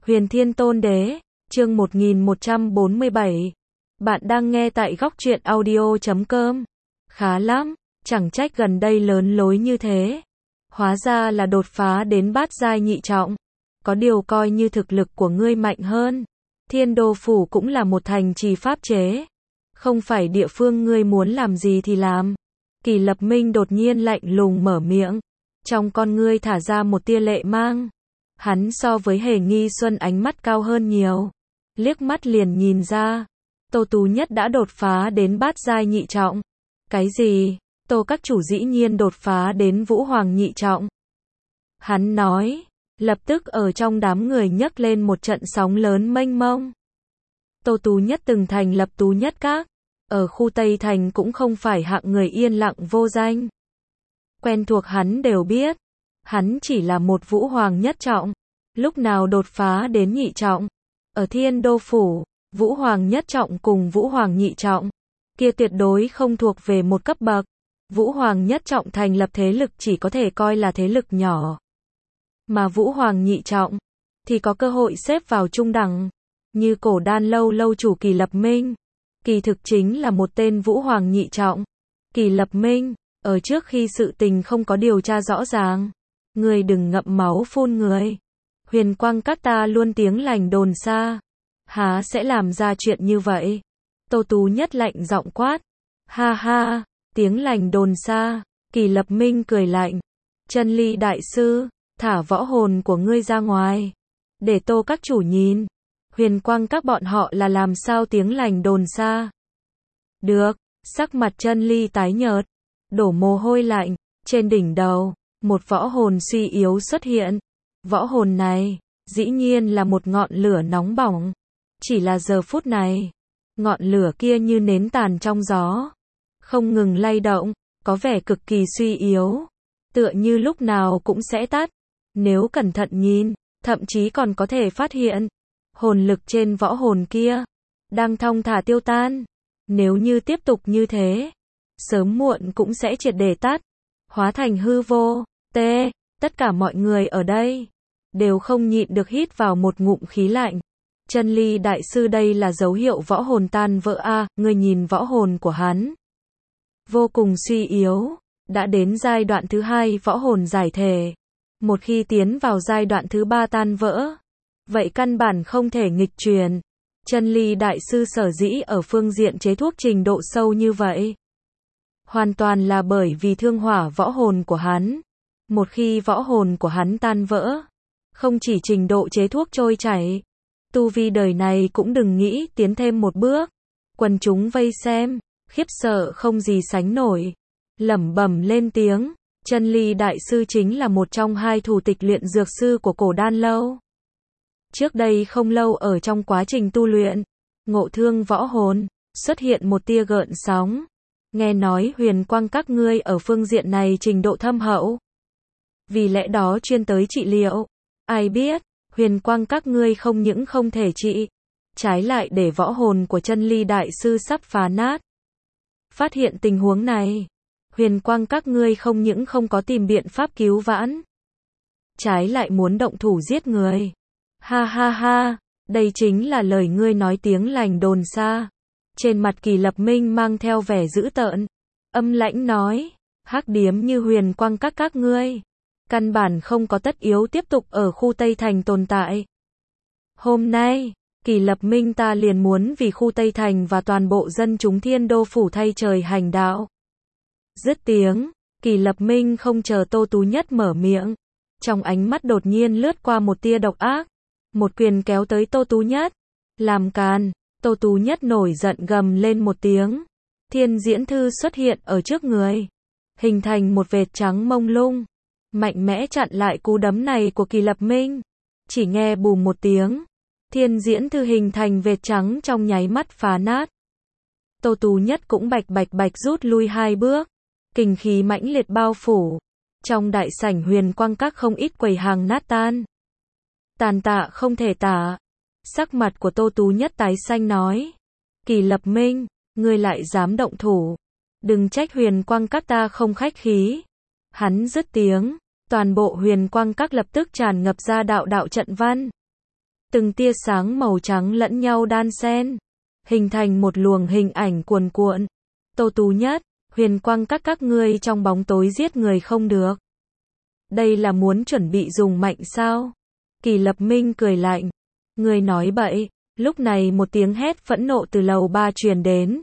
Huyền Thiên Tôn Đế, chương 1147. Bạn đang nghe tại góc truyện audio.com. Khá lắm, chẳng trách gần đây lớn lối như thế. Hóa ra là đột phá đến bát giai nhị trọng. Có điều coi như thực lực của ngươi mạnh hơn. Thiên Đô Phủ cũng là một thành trì pháp chế. Không phải địa phương ngươi muốn làm gì thì làm. Kỳ Lập Minh đột nhiên lạnh lùng mở miệng. Trong con ngươi thả ra một tia lệ mang. Hắn so với Hề Nghi Xuân ánh mắt cao hơn nhiều. Liếc mắt liền nhìn ra. Tô Tú Nhất đã đột phá đến bát giai nhị trọng. Cái gì? Tô các chủ dĩ nhiên đột phá đến Vũ Hoàng nhị trọng. Hắn nói. Lập tức ở trong đám người nhấc lên một trận sóng lớn mênh mông. Tô Tú Nhất từng thành lập Tú Nhất Các. Ở khu Tây Thành cũng không phải hạng người yên lặng vô danh. Quen thuộc hắn đều biết. Hắn chỉ là một Vũ Hoàng nhất trọng. Lúc nào đột phá đến nhị trọng. Ở Thiên Đô Phủ, Vũ Hoàng nhất trọng cùng Vũ Hoàng nhị trọng. Kia tuyệt đối không thuộc về một cấp bậc. Vũ Hoàng nhất trọng thành lập thế lực chỉ có thể coi là thế lực nhỏ. Mà Vũ Hoàng nhị trọng, thì có cơ hội xếp vào trung đẳng. Như Cổ Đan Lâu lâu chủ Kỳ Lập Minh. Kỳ thực chính là một tên Vũ Hoàng nhị trọng. Kỳ Lập Minh, ở trước khi sự tình không có điều tra rõ ràng. Người đừng ngậm máu phun người. Huyền Quang Các ta luôn tiếng lành đồn xa. Há sẽ làm ra chuyện như vậy? Tô Tú Nhất lạnh giọng quát. Ha ha, tiếng lành đồn xa. Kỳ Lập Minh cười lạnh. Chân Ly đại sư, thả võ hồn của ngươi ra ngoài. Để Tô các chủ nhìn. Huyền Quang Các bọn họ là làm sao tiếng lành đồn xa. Được, sắc mặt Chân Ly tái nhợt. Đổ mồ hôi lạnh, trên đỉnh đầu. Một võ hồn suy yếu xuất hiện. Võ hồn này, dĩ nhiên là một ngọn lửa nóng bỏng. Chỉ là giờ phút này, ngọn lửa kia như nến tàn trong gió. Không ngừng lay động, có vẻ cực kỳ suy yếu. Tựa như lúc nào cũng sẽ tắt. Nếu cẩn thận nhìn, thậm chí còn có thể phát hiện. Hồn lực trên võ hồn kia, đang thong thả tiêu tan. Nếu như tiếp tục như thế, sớm muộn cũng sẽ triệt để tắt. Hóa thành hư vô. Tất cả mọi người ở đây đều không nhịn được hít vào một ngụm khí lạnh. Chân Ly đại sư đây là dấu hiệu võ hồn tan vỡ a, ngươi nhìn võ hồn của hắn. Vô cùng suy yếu, đã đến giai đoạn thứ 2 võ hồn giải thể. Một khi tiến vào giai đoạn thứ 3 tan vỡ, vậy căn bản không thể nghịch truyền. Chân Ly đại sư sở dĩ ở phương diện chế thuốc trình độ sâu như vậy. Hoàn toàn là bởi vì thương hỏa võ hồn của hắn. Một khi võ hồn của hắn tan vỡ, không chỉ trình độ chế thuốc trôi chảy, tu vi đời này cũng đừng nghĩ tiến thêm một bước. Quần chúng vây xem, khiếp sợ không gì sánh nổi. Lẩm bẩm lên tiếng, Chân Ly đại sư chính là một trong 2 thủ tịch luyện dược sư của Cổ Đan Lâu. Trước đây không lâu ở trong quá trình tu luyện, ngộ thương võ hồn, xuất hiện một tia gợn sóng. Nghe nói Huyền Quang Các ngươi ở phương diện này trình độ thâm hậu. Vì lẽ đó chuyên tới trị liệu. Ai biết, Huyền Quang Các ngươi không những không thể trị, trái lại để võ hồn của Chân Ly đại sư sắp phá nát. Phát hiện tình huống này, Huyền Quang Các ngươi không những không có tìm biện pháp cứu vãn, trái lại muốn động thủ giết người. Ha ha ha, đây chính là lời ngươi nói tiếng lành đồn xa. Trên mặt Kỳ Lập Minh mang theo vẻ dữ tợn, âm lãnh nói, hắc điếm như Huyền Quang các ngươi, căn bản không có tất yếu tiếp tục ở khu Tây Thành tồn tại. Hôm nay, Kỳ Lập Minh ta liền muốn vì khu Tây Thành và toàn bộ dân chúng Thiên Đô Phủ thay trời hành đạo. Dứt tiếng, Kỳ Lập Minh không chờ Tô Tú Nhất mở miệng. Trong ánh mắt đột nhiên lướt qua một tia độc ác. Một quyền kéo tới Tô Tú Nhất. Làm càn, Tô Tú Nhất nổi giận gầm lên một tiếng. Thiên diễn thư xuất hiện ở trước người. Hình thành một vệt trắng mông lung. Mạnh mẽ chặn lại cú đấm này của Kỳ Lập Minh. Chỉ nghe bùm một tiếng. Thiên diễn thư hình thành vệt trắng trong nháy mắt phá nát. Tô Tú Nhất cũng bạch rút lui 2 bước. Kình khí mãnh liệt bao phủ. Trong đại sảnh Huyền Quang Các không ít quầy hàng nát tan. Tàn tạ không thể tả. Sắc mặt của Tô Tú Nhất tái xanh nói. Kỳ Lập Minh, ngươi lại dám động thủ. Đừng trách Huyền Quang Các ta không khách khí. Hắn dứt tiếng. Toàn bộ Huyền Quang Các lập tức tràn ngập ra đạo trận văn. từng tia sáng màu trắng lẫn nhau đan xen, hình thành một luồng hình ảnh cuồn cuộn. Tô Tú Nhất, Huyền Quang các ngươi trong bóng tối giết người không được. Đây là muốn chuẩn bị dùng mạnh sao? Kỳ Lập Minh cười lạnh. Ngươi nói bậy. Lúc này một tiếng hét phẫn nộ từ lầu 3 truyền đến.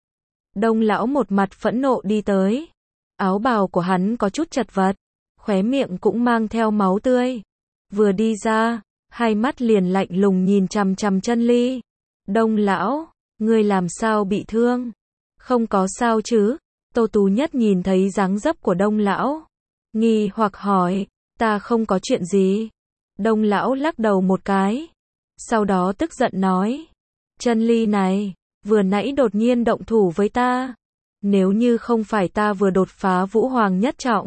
Đông lão một mặt phẫn nộ đi tới. Áo bào của hắn có chút chật vật, khóe miệng cũng mang theo máu tươi. Vừa đi ra, hai mắt liền lạnh lùng nhìn chằm chằm Chân Ly. Đông lão, ngươi làm sao bị thương? Không có sao chứ? Tô Tú Nhất nhìn thấy dáng dấp của Đông lão, nghi hoặc hỏi, ta không có chuyện gì. Đông lão lắc đầu một cái, sau đó tức giận nói, Chân Ly này, vừa nãy đột nhiên động thủ với ta. Nếu như không phải ta vừa đột phá Vũ Hoàng nhất trọng,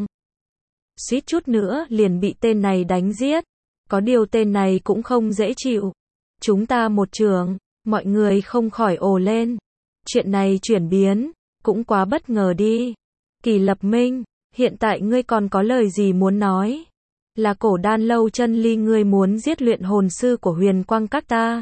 suýt chút nữa liền bị tên này đánh giết. Có điều tên này cũng không dễ chịu. Chúng ta một trường, mọi người không khỏi ồ lên. Chuyện này chuyển biến, cũng quá bất ngờ đi. Kỳ Lập Minh, hiện tại ngươi còn có lời gì muốn nói? Là Cổ Đan lâu Chân Ly ngươi muốn giết luyện hồn sư của Huyền Quang các ta.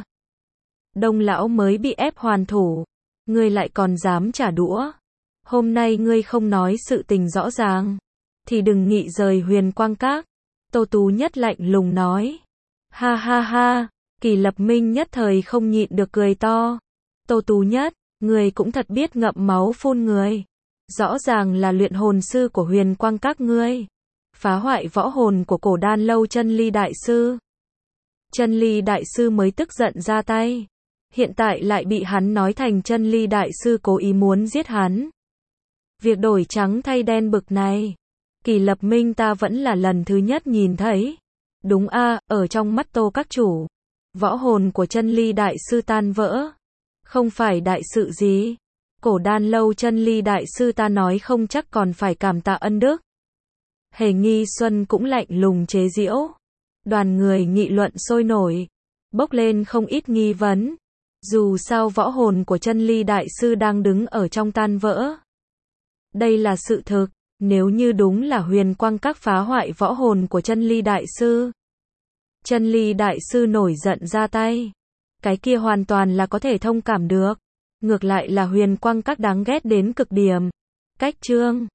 Đông lão mới bị ép hoàn thủ, ngươi lại còn dám trả đũa. Hôm nay ngươi không nói sự tình rõ ràng, thì đừng nghĩ rời Huyền Quang các. Tô Tú Nhất lạnh lùng nói. Ha ha ha, Kỳ Lập Minh nhất thời không nhịn được cười to. Tô Tú Nhất, ngươi cũng thật biết ngậm máu phun người. Rõ ràng là luyện hồn sư của Huyền Quang các ngươi, phá hoại võ hồn của Cổ Đan lâu Chân Ly đại sư. Chân Ly đại sư mới tức giận ra tay, hiện tại lại bị hắn nói thành Chân Ly đại sư cố ý muốn giết hắn. Việc đổi trắng thay đen bực này, Kỳ Lập Minh ta vẫn là lần thứ nhất nhìn thấy. Đúng a, ở trong mắt Tô các chủ, võ hồn của Chân Ly đại sư tan vỡ, không phải đại sự gì. Cổ Đan lâu Chân Ly đại sư ta nói không chắc còn phải cảm tạ ân đức. Hề Nghi Xuân cũng lạnh lùng chế giễu. Đoàn người nghị luận sôi nổi, bốc lên không ít nghi vấn. Dù sao võ hồn của Chân Ly đại sư đang đứng ở trong tan vỡ. Đây là sự thực, nếu như đúng là Huyền Quang các phá hoại võ hồn của Chân Ly đại sư, Chân Ly đại sư nổi giận ra tay, cái kia hoàn toàn là có thể thông cảm được. Ngược lại là Huyền Quang các đáng ghét đến cực điểm. Cách chương